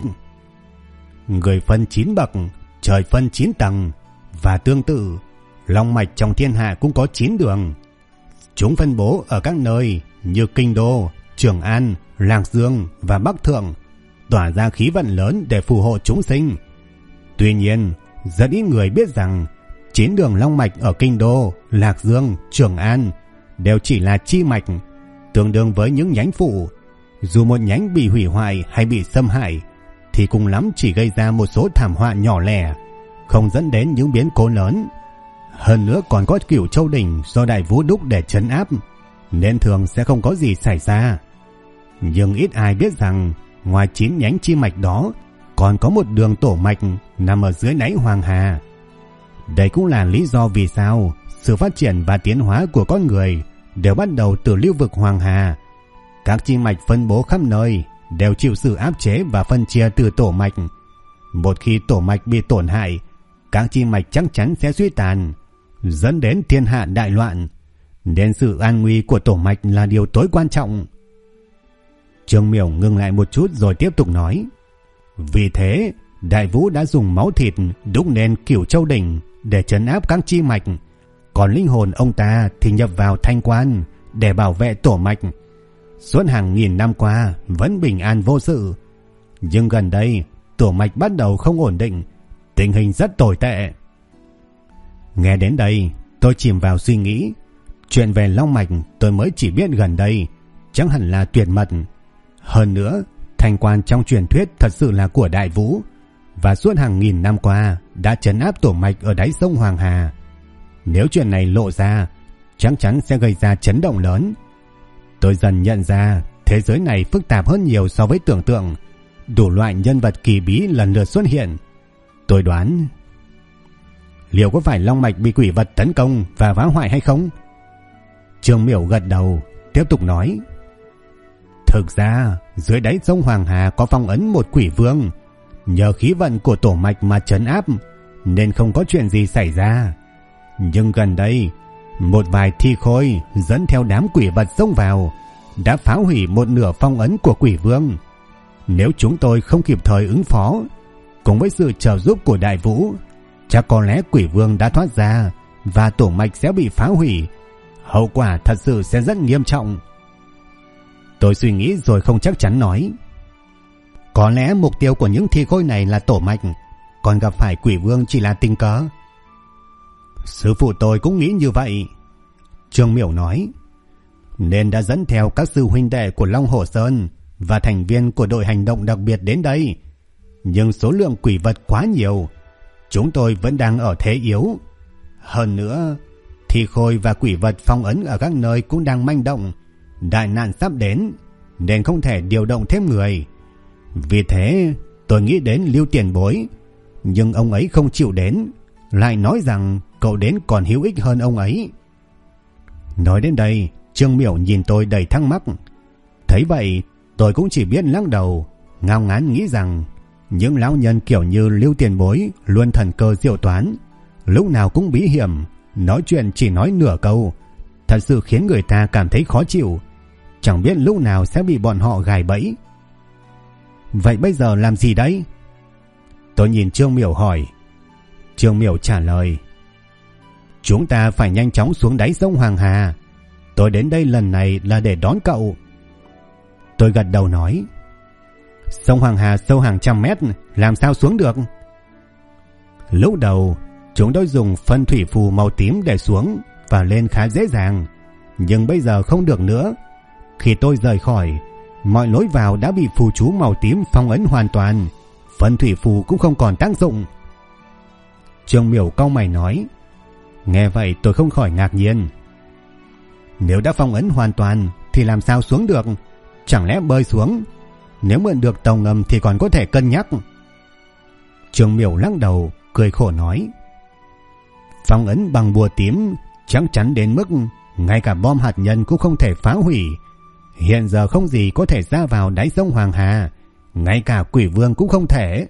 người phân 9 bậc, trời phân 9 tầng, và tương tự long mạch trong thiên hạ cũng có 9 đường. Chúng phân bố ở các nơi như Kinh Đô, Trường An, Lạc Dương và Bắc Thượng, tỏa ra khí vận lớn để phù hộ chúng sinh. Tuy nhiên, rất ít người biết rằng 9 đường long mạch ở Kinh Đô, Lạc Dương, Trường An đều chỉ là chi mạch, tương đương với những nhánh phụ. Dù một nhánh bị hủy hoại hay bị xâm hại thì cùng lắm chỉ gây ra một số thảm họa nhỏ lẻ, không dẫn đến những biến cố lớn. Hơn nữa còn có Cửu Châu Đỉnh do Đại Vũ đúc để trấn áp, nên thường sẽ không có gì xảy ra. Nhưng ít ai biết rằng ngoài 9 nhánh chi mạch đó còn có một đường tổ mạch nằm ở dưới đáy Hoàng Hà. Đây cũng là lý do vì sao sự phát triển và tiến hóa của con người đều bắt đầu từ lưu vực Hoàng Hà. Các chi mạch phân bố khắp nơi đều chịu sự áp chế và phân chia từ tổ mạch. Một khi tổ mạch bị tổn hại, các chi mạch chắc chắn sẽ suy tàn, dẫn đến thiên hạ đại loạn, nên sự an nguy của tổ mạch là điều tối quan trọng. Trương Miểu ngừng lại một chút rồi tiếp tục nói: vì thế Đại Vũ đã dùng máu thịt đúc nên Cửu Châu Đỉnh để trấn áp các chi mạch, còn linh hồn ông ta thì nhập vào Thanh Quan để bảo vệ tổ mạch. Suốt hàng nghìn năm qua vẫn bình an vô sự, nhưng gần đây tổ mạch bắt đầu không ổn định, tình hình rất tồi tệ. Nghe đến đây tôi chìm vào suy nghĩ. Chuyện về long mạch tôi mới chỉ biết gần đây, chẳng hẳn là tuyệt mật. Hơn nữa Thanh Quan trong truyền thuyết thật sự là của Đại Vũ, và suốt hàng nghìn năm qua đã trấn áp tổ mạch ở đáy sông Hoàng Hà. Nếu chuyện này lộ ra, chắc chắn sẽ gây ra chấn động lớn. Tôi dần nhận ra thế giới này phức tạp hơn nhiều so với tưởng tượng. Đủ loại nhân vật kỳ bí lần lượt xuất hiện. Tôi đoán liệu có phải long mạch bị quỷ vật tấn công và phá hoại hay không? Trương Miểu gật đầu, tiếp tục nói: thực ra dưới đáy sông Hoàng Hà có phong ấn một quỷ vương, nhờ khí vận của tổ mạch mà trấn áp nên không có chuyện gì xảy ra. Nhưng gần đây một vài thi khôi dẫn theo đám quỷ vật xông vào, đã phá hủy một nửa phong ấn của quỷ vương. Nếu chúng tôi không kịp thời ứng phó, cùng với sự trợ giúp của Đại Vũ, chắc có lẽ quỷ vương đã thoát ra và tổ mạch sẽ bị phá hủy. Hậu quả thật sự sẽ rất nghiêm trọng. Tôi suy nghĩ rồi không chắc chắn nói: có lẽ mục tiêu của những thi khôi này là tổ mạch, còn gặp phải quỷ vương chỉ là tình cờ. Sư phụ tôi cũng nghĩ như vậy, Trương Miểu nói, nên đã dẫn theo các sư huynh đệ của Long Hổ Sơn và thành viên của đội hành động đặc biệt đến đây. Nhưng số lượng quỷ vật quá nhiều, chúng tôi vẫn đang ở thế yếu. Hơn nữa, thi khôi và quỷ vật phong ấn ở các nơi cũng đang manh động. Đại nạn sắp đến nên không thể điều động thêm người. Vì thế tôi nghĩ đến Lưu Tiền Bối, nhưng ông ấy không chịu đến, lại nói rằng cậu đến còn hữu ích hơn ông ấy. Nói đến đây, Trương Miểu nhìn tôi đầy thắc mắc. Thấy vậy Tôi cũng chỉ biết lắc đầu, ngao ngán nghĩ rằng những lão nhân kiểu như Lưu Tiền Bối luôn thần cơ diệu toán, lúc nào cũng bí hiểm, nói chuyện chỉ nói nửa câu, thật sự khiến người ta cảm thấy khó chịu, chẳng biết lúc nào sẽ bị bọn họ gài bẫy. Vậy bây giờ làm gì đấy? Tôi nhìn Trương Miểu hỏi. Trương Miểu trả lời: chúng ta phải nhanh chóng xuống đáy sông Hoàng Hà. Tôi đến đây lần này là để đón cậu. Tôi gật đầu nói: sông Hoàng Hà sâu hàng trăm mét, làm sao xuống được? Lúc đầu chúng tôi dùng phân thủy phù màu tím để xuống và lên khá dễ dàng, nhưng bây giờ không được nữa. Khi tôi rời khỏi, mọi lối vào đã bị phù chú màu tím phong ấn hoàn toàn, phân thủy phù cũng không còn tác dụng. Trương Miểu cau mày nói. Nghe vậy tôi không khỏi ngạc nhiên. Nếu đã phong ấn hoàn toàn thì làm sao xuống được? Chẳng lẽ bơi xuống? Nếu mượn được tàu ngầm thì còn có thể cân nhắc. Trương Miểu lắc đầu cười khổ nói: phong ấn bằng bùa tím chắc chắn đến mức ngay cả bom hạt nhân cũng không thể phá hủy. Hiện giờ không gì có thể ra vào đáy sông Hoàng Hà, ngay cả quỷ vương cũng không thể.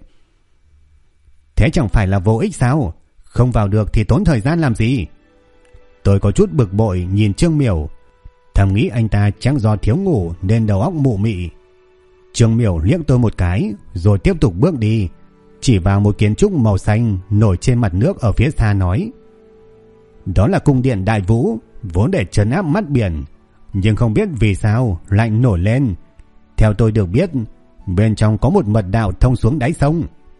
Thế chẳng phải là vô ích sao? Không vào được thì tốn thời gian làm gì? Tôi có chút bực bội nhìn Trương Miểu, thầm nghĩ anh ta chắc do thiếu ngủ nên đầu óc mụ mị. Trương Miểu liếc tôi một cái rồi tiếp tục bước đi, chỉ vào một kiến trúc màu xanh nổi trên mặt nước ở phía xa nói: đó là cung điện Đại Vũ, vốn để trấn áp mắt biển, nhưng không biết vì sao lại nổi lên. Theo tôi được biết, bên trong có một mật đạo thông xuống đáy sông.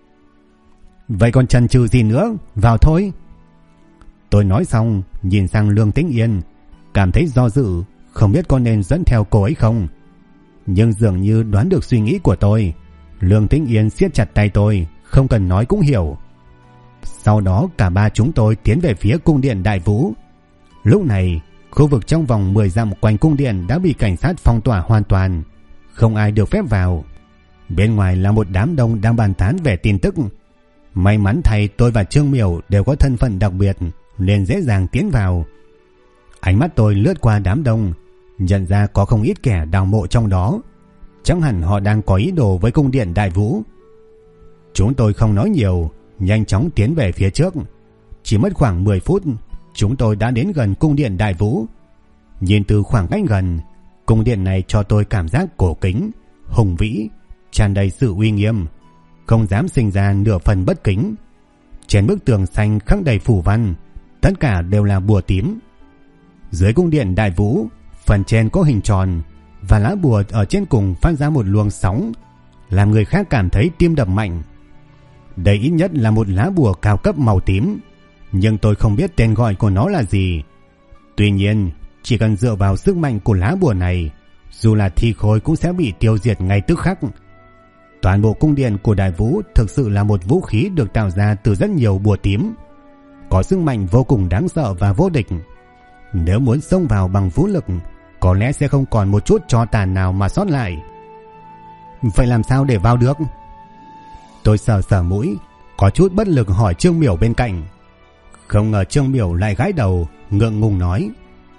Vậy còn chần chừ gì nữa, vào thôi. Tôi nói xong nhìn sang Lương Tĩnh Yên, cảm thấy do dự, không biết có nên dẫn theo cô ấy không. Nhưng dường như đoán được suy nghĩ của tôi, Lương Tĩnh Yên siết chặt tay tôi, không cần nói cũng hiểu. Sau đó cả ba chúng tôi tiến về phía cung điện Đại Vũ. Lúc này khu vực trong vòng 10 dặm quanh cung điện đã bị cảnh sát phong tỏa hoàn toàn, không ai được phép vào. Bên ngoài là một đám đông đang bàn tán về tin tức. May mắn thay tôi và Trương Miểu đều có thân phận đặc biệt nên dễ dàng tiến vào. Ánh mắt tôi lướt qua đám đông, nhận ra có không ít kẻ đào mộ trong đó. Chắc hẳn họ đang có ý đồ với cung điện Đại Vũ. Chúng tôi không nói nhiều, nhanh chóng tiến về phía trước. Chỉ mất khoảng 10 phút, chúng tôi đã đến gần cung điện Đại Vũ. Nhìn từ khoảng cách gần, cung điện này cho tôi cảm giác cổ kính, hùng vĩ, tràn đầy sự uy nghiêm, không dám sinh ra nửa phần bất kính. Trên bức tường xanh khắc đầy phù văn, tất cả đều là bùa tím. Dưới cung điện Đại Vũ, phần trên có hình tròn và lá bùa ở trên cùng phát ra một luồng sóng, làm người khác cảm thấy tim đập mạnh. Đây ít nhất là một lá bùa cao cấp màu tím, nhưng tôi không biết tên gọi của nó là gì. Tuy nhiên, chỉ cần dựa vào sức mạnh của lá bùa này, dù là thi khối cũng sẽ bị tiêu diệt ngay tức khắc. Toàn bộ cung điện của Đại Vũ thực sự là một vũ khí được tạo ra từ rất nhiều bùa tím, có sức mạnh vô cùng đáng sợ và vô địch. Nếu muốn xông vào bằng vũ lực, có lẽ sẽ không còn một chút tro tàn nào mà sót lại. Vậy làm sao để vào được? Tôi sờ mũi, có chút bất lực hỏi Trương Miểu bên cạnh. Không ngờ Trương Miểu lại gãi đầu, ngượng ngùng nói: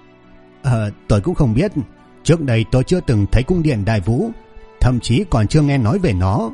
tôi cũng không biết. Trước đây tôi chưa từng thấy cung điện Đại Vũ, thậm chí còn chưa nghe nói về nó.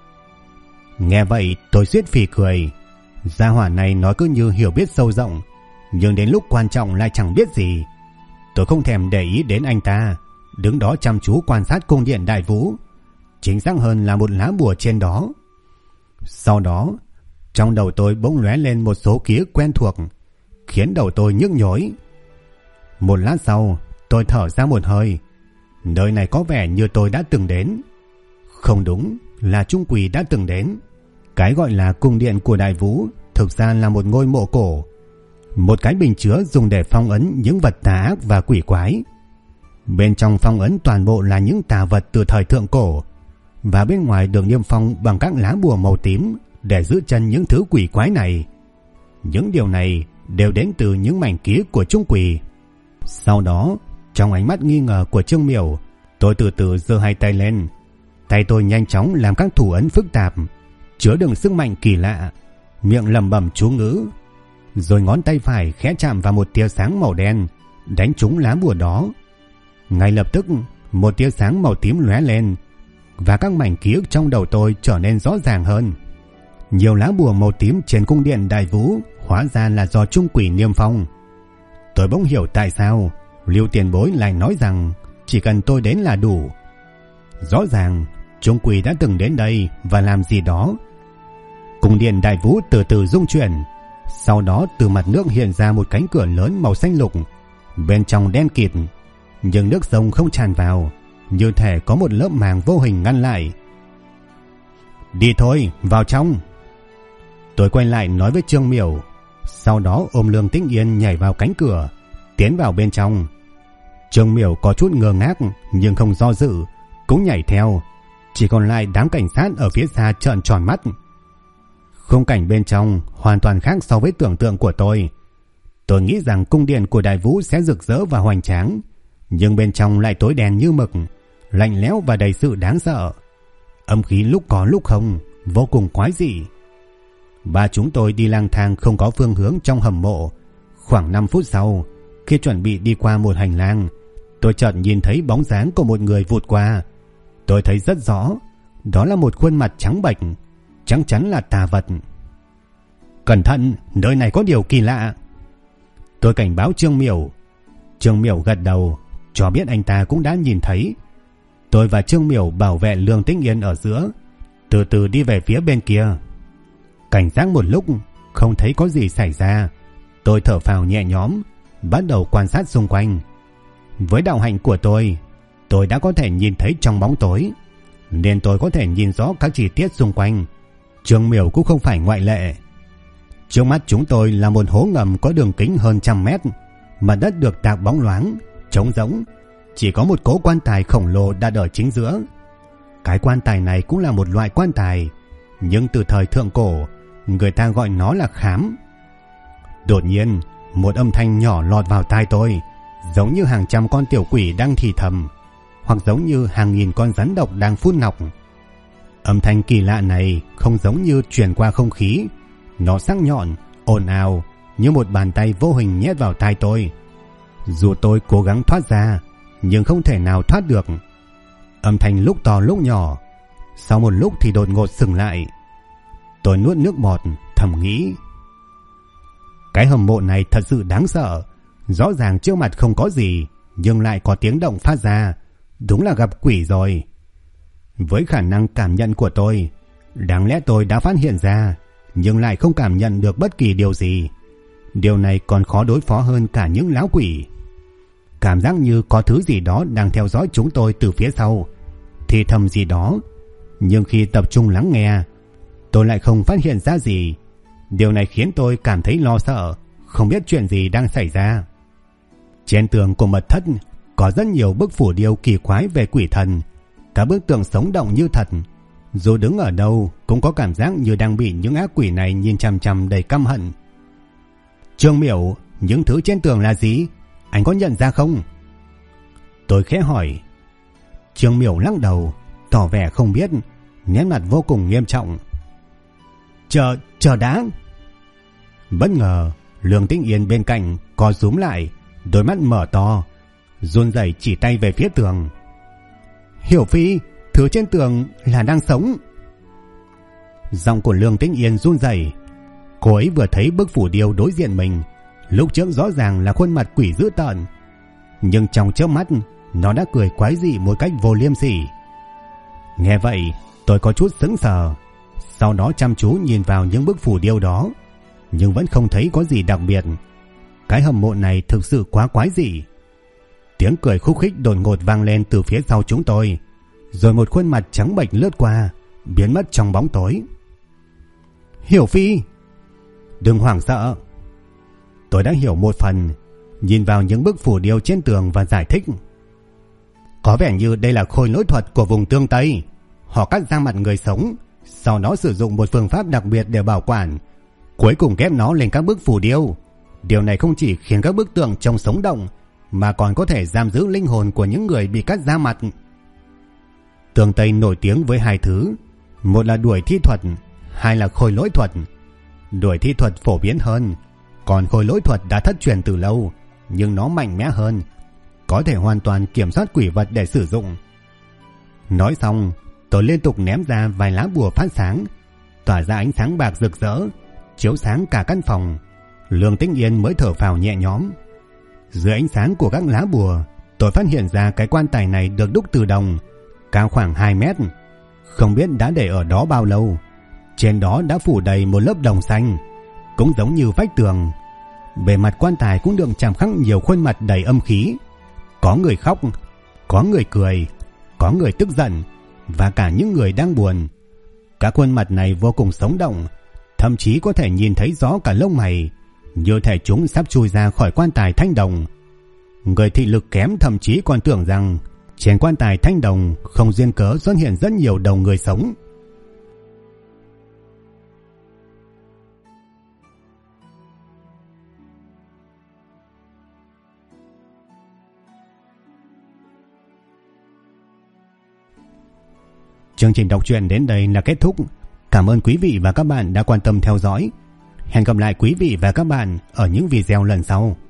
Nghe vậy tôi suýt phì cười. Gia hỏa này nói cứ như hiểu biết sâu rộng, nhưng đến lúc quan trọng lại chẳng biết gì. Tôi không thèm để ý đến anh ta, đứng đó chăm chú quan sát cung điện Đại Vũ, chính xác hơn là một lá bùa trên đó. Sau đó trong đầu tôi bỗng lóe lên một số ký ức quen thuộc, khiến đầu tôi nhức nhối. Một lát sau tôi thở ra một hơi. Nơi này có vẻ như tôi đã từng đến. Không đúng, là Trung Quỳ đã từng đến. Cái gọi là cung điện của Đại Vũ thực ra là một ngôi mộ cổ, một cái bình chứa dùng để phong ấn những vật tà ác và quỷ quái. Bên trong phong ấn toàn bộ là những tà vật từ thời thượng cổ, và bên ngoài được niêm phong bằng các lá bùa màu tím để giữ chân những thứ quỷ quái này. Những điều này đều đến từ những mảnh ký ức của Trung Quỳ. Sau đó, trong ánh mắt nghi ngờ của Trương Miểu, tôi từ từ giơ hai tay lên. Tay tôi nhanh chóng làm các thủ ấn phức tạp, chứa đựng sức mạnh kỳ lạ, miệng lẩm bẩm chú ngữ. Rồi ngón tay phải khẽ chạm vào một tia sáng màu đen, đánh trúng lá bùa đó. Ngay lập tức, một tia sáng màu tím lóe lên và các mảnh ký ức trong đầu tôi trở nên rõ ràng hơn. Nhiều lá bùa màu tím trên cung điện Đại Vũ hóa ra là do Trung Quỷ niêm phong. Tôi bỗng hiểu tại sao Lưu tiền bối lại nói rằng chỉ cần tôi đến là đủ. Rõ ràng Trung Quỷ đã từng đến đây và làm gì đó. Cung điện Đại Vũ từ từ rung chuyển. Sau đó từ mặt nước hiện ra một cánh cửa lớn màu xanh lục. Bên trong đen kịt, nhưng nước sông không tràn vào, như thể có một lớp màng vô hình ngăn lại. Đi thôi, vào trong. Tôi quay lại nói với Trương Miểu, sau đó ôm Lương Tĩnh Yên nhảy vào cánh cửa, tiến vào bên trong. Trương Miểu có chút ngơ ngác nhưng không do dự, cũng nhảy theo. Chỉ còn lại đám cảnh sát ở phía xa trợn tròn mắt. Khung cảnh bên trong hoàn toàn khác so với tưởng tượng của tôi. Tôi nghĩ rằng cung điện của Đại Vũ sẽ rực rỡ và hoành tráng, nhưng bên trong lại tối đen như mực, lạnh lẽo và đầy sự đáng sợ. Âm khí lúc có lúc không, vô cùng quái dị. Ba chúng tôi đi lang thang không có phương hướng trong hầm mộ. Khoảng 5 phút sau, khi chuẩn bị đi qua một hành lang, tôi chợt nhìn thấy bóng dáng của một người vụt qua. Tôi thấy rất rõ, đó là một khuôn mặt trắng bệch, chắc chắn là tà vật. Cẩn thận, nơi này có điều kỳ lạ. Tôi cảnh báo Trương Miểu. Trương Miểu gật đầu, cho biết anh ta cũng đã nhìn thấy. Tôi và Trương Miểu bảo vệ Lương Tĩnh Yên ở giữa, từ từ đi về phía bên kia. Cảnh giác một lúc, không thấy có gì xảy ra. Tôi thở phào nhẹ nhõm, bắt đầu quan sát xung quanh. Với đạo hạnh của tôi đã có thể nhìn thấy trong bóng tối, nên tôi có thể nhìn rõ các chi tiết xung quanh. Trương Miểu cũng không phải ngoại lệ. Trước mắt chúng tôi là một hố ngầm có đường kính hơn 100 mét, mặt đất được tạc bóng loáng, trống rỗng, chỉ có một cỗ quan tài khổng lồ đặt ở chính giữa. Cái quan tài này cũng là một loại quan tài, nhưng từ thời thượng cổ, người ta gọi nó là khám. Đột nhiên, một âm thanh nhỏ lọt vào tai tôi, giống như hàng trăm con tiểu quỷ đang thì thầm, hoặc giống như hàng nghìn con rắn độc đang phun nọc. Âm thanh kỳ lạ này không giống như truyền qua không khí, nó sắc nhọn, ồn ào, như một bàn tay vô hình nhét vào tai tôi. Dù tôi cố gắng thoát ra, nhưng không thể nào thoát được. Âm thanh lúc to lúc nhỏ, sau một lúc thì đột ngột dừng lại. Tôi nuốt nước bọt, thầm nghĩ, cái hầm mộ này thật sự đáng sợ. Rõ ràng trước mặt không có gì, nhưng lại có tiếng động phát ra. Đúng là gặp quỷ rồi. Với khả năng cảm nhận của tôi, đáng lẽ tôi đã phát hiện ra, nhưng lại không cảm nhận được bất kỳ điều gì. Điều này còn khó đối phó hơn cả những lão quỷ. Cảm giác như có thứ gì đó đang theo dõi chúng tôi từ phía sau, thì thầm gì đó. Nhưng khi tập trung lắng nghe, tôi lại không phát hiện ra gì. Điều này khiến tôi cảm thấy lo sợ, không biết chuyện gì đang xảy ra. Trên tường của mật thất có rất nhiều bức phù điêu kỳ quái về quỷ thần. Các bức tượng sống động như thật. Dù đứng ở đâu cũng có cảm giác như đang bị những ác quỷ này nhìn chằm chằm đầy căm hận. Trương Miểu, những thứ trên tường là gì? Anh có nhận ra không? Tôi khẽ hỏi. Trương Miểu lắc đầu, tỏ vẻ không biết, nét mặt vô cùng nghiêm trọng. Chờ đã. Bất ngờ, Lương Tĩnh Yên bên cạnh co rúm lại, đôi mắt mở to, run rẩy chỉ tay về phía tường. Hiểu Phi, thứ trên tường là đang sống. Giọng của Lương Tĩnh Yên run rẩy. Cô ấy vừa thấy bức phù điêu đối diện mình, lúc trước rõ ràng là khuôn mặt quỷ dữ tợn, nhưng trong chớp mắt nó đã cười quái dị một cách vô liêm sỉ. Nghe vậy, tôi có chút sững sờ, sau đó chăm chú nhìn vào những bức phù điêu đó, nhưng vẫn không thấy có gì đặc biệt. Cái hầm mộ này thực sự quá quái dị. Tiếng cười khúc khích đột ngột vang lên từ phía sau chúng tôi, rồi một khuôn mặt trắng bệch lướt qua, biến mất trong bóng tối. Hiểu Phi, đừng hoảng sợ. Tôi đã hiểu một phần, nhìn vào những bức phù điêu trên tường và giải thích. Có vẻ như đây là khôi lỗi thuật của vùng Tương Tây. Họ cắt da mặt người sống, sau đó sử dụng một phương pháp đặc biệt để bảo quản, cuối cùng ghép nó lên các bức phù điêu. Điều này không chỉ khiến các bức tượng trông sống động, mà còn có thể giam giữ linh hồn của những người bị cắt da mặt. Tương Tây nổi tiếng với hai thứ, một là đuổi thi thuật, hai là khôi lỗi thuật. Đuổi thi thuật phổ biến hơn, còn khôi lỗi thuật đã thất truyền từ lâu, nhưng nó mạnh mẽ hơn. có thể hoàn toàn kiểm soát quỷ vật để sử dụng. Nói xong, tôi liên tục ném ra vài lá bùa phát sáng, tỏa ra ánh sáng bạc rực rỡ, chiếu sáng cả căn phòng. Lương Tĩnh Yên mới thở phào nhẹ nhõm. Dưới ánh sáng của các lá bùa, tôi phát hiện ra cái quan tài này được đúc từ đồng, cao khoảng 2 mét. Không biết đã để ở đó bao lâu. Trên đó đã phủ đầy một lớp đồng xanh, cũng giống như vách tường. Bề mặt quan tài cũng được chạm khắc nhiều khuôn mặt đầy âm khí. Có người khóc, có người cười, có người tức giận, và cả những người đang buồn. Các khuôn mặt này vô cùng sống động, thậm chí có thể nhìn thấy rõ cả lông mày, như thể chúng sắp chui ra khỏi quan tài thanh đồng. Người thị lực kém thậm chí còn tưởng rằng trên quan tài thanh đồng không duyên cớ xuất hiện rất nhiều đầu người sống. Chương trình đọc truyện đến đây là kết thúc. Cảm ơn quý vị và các bạn đã quan tâm theo dõi. Hẹn gặp lại quý vị và các bạn ở những video lần sau.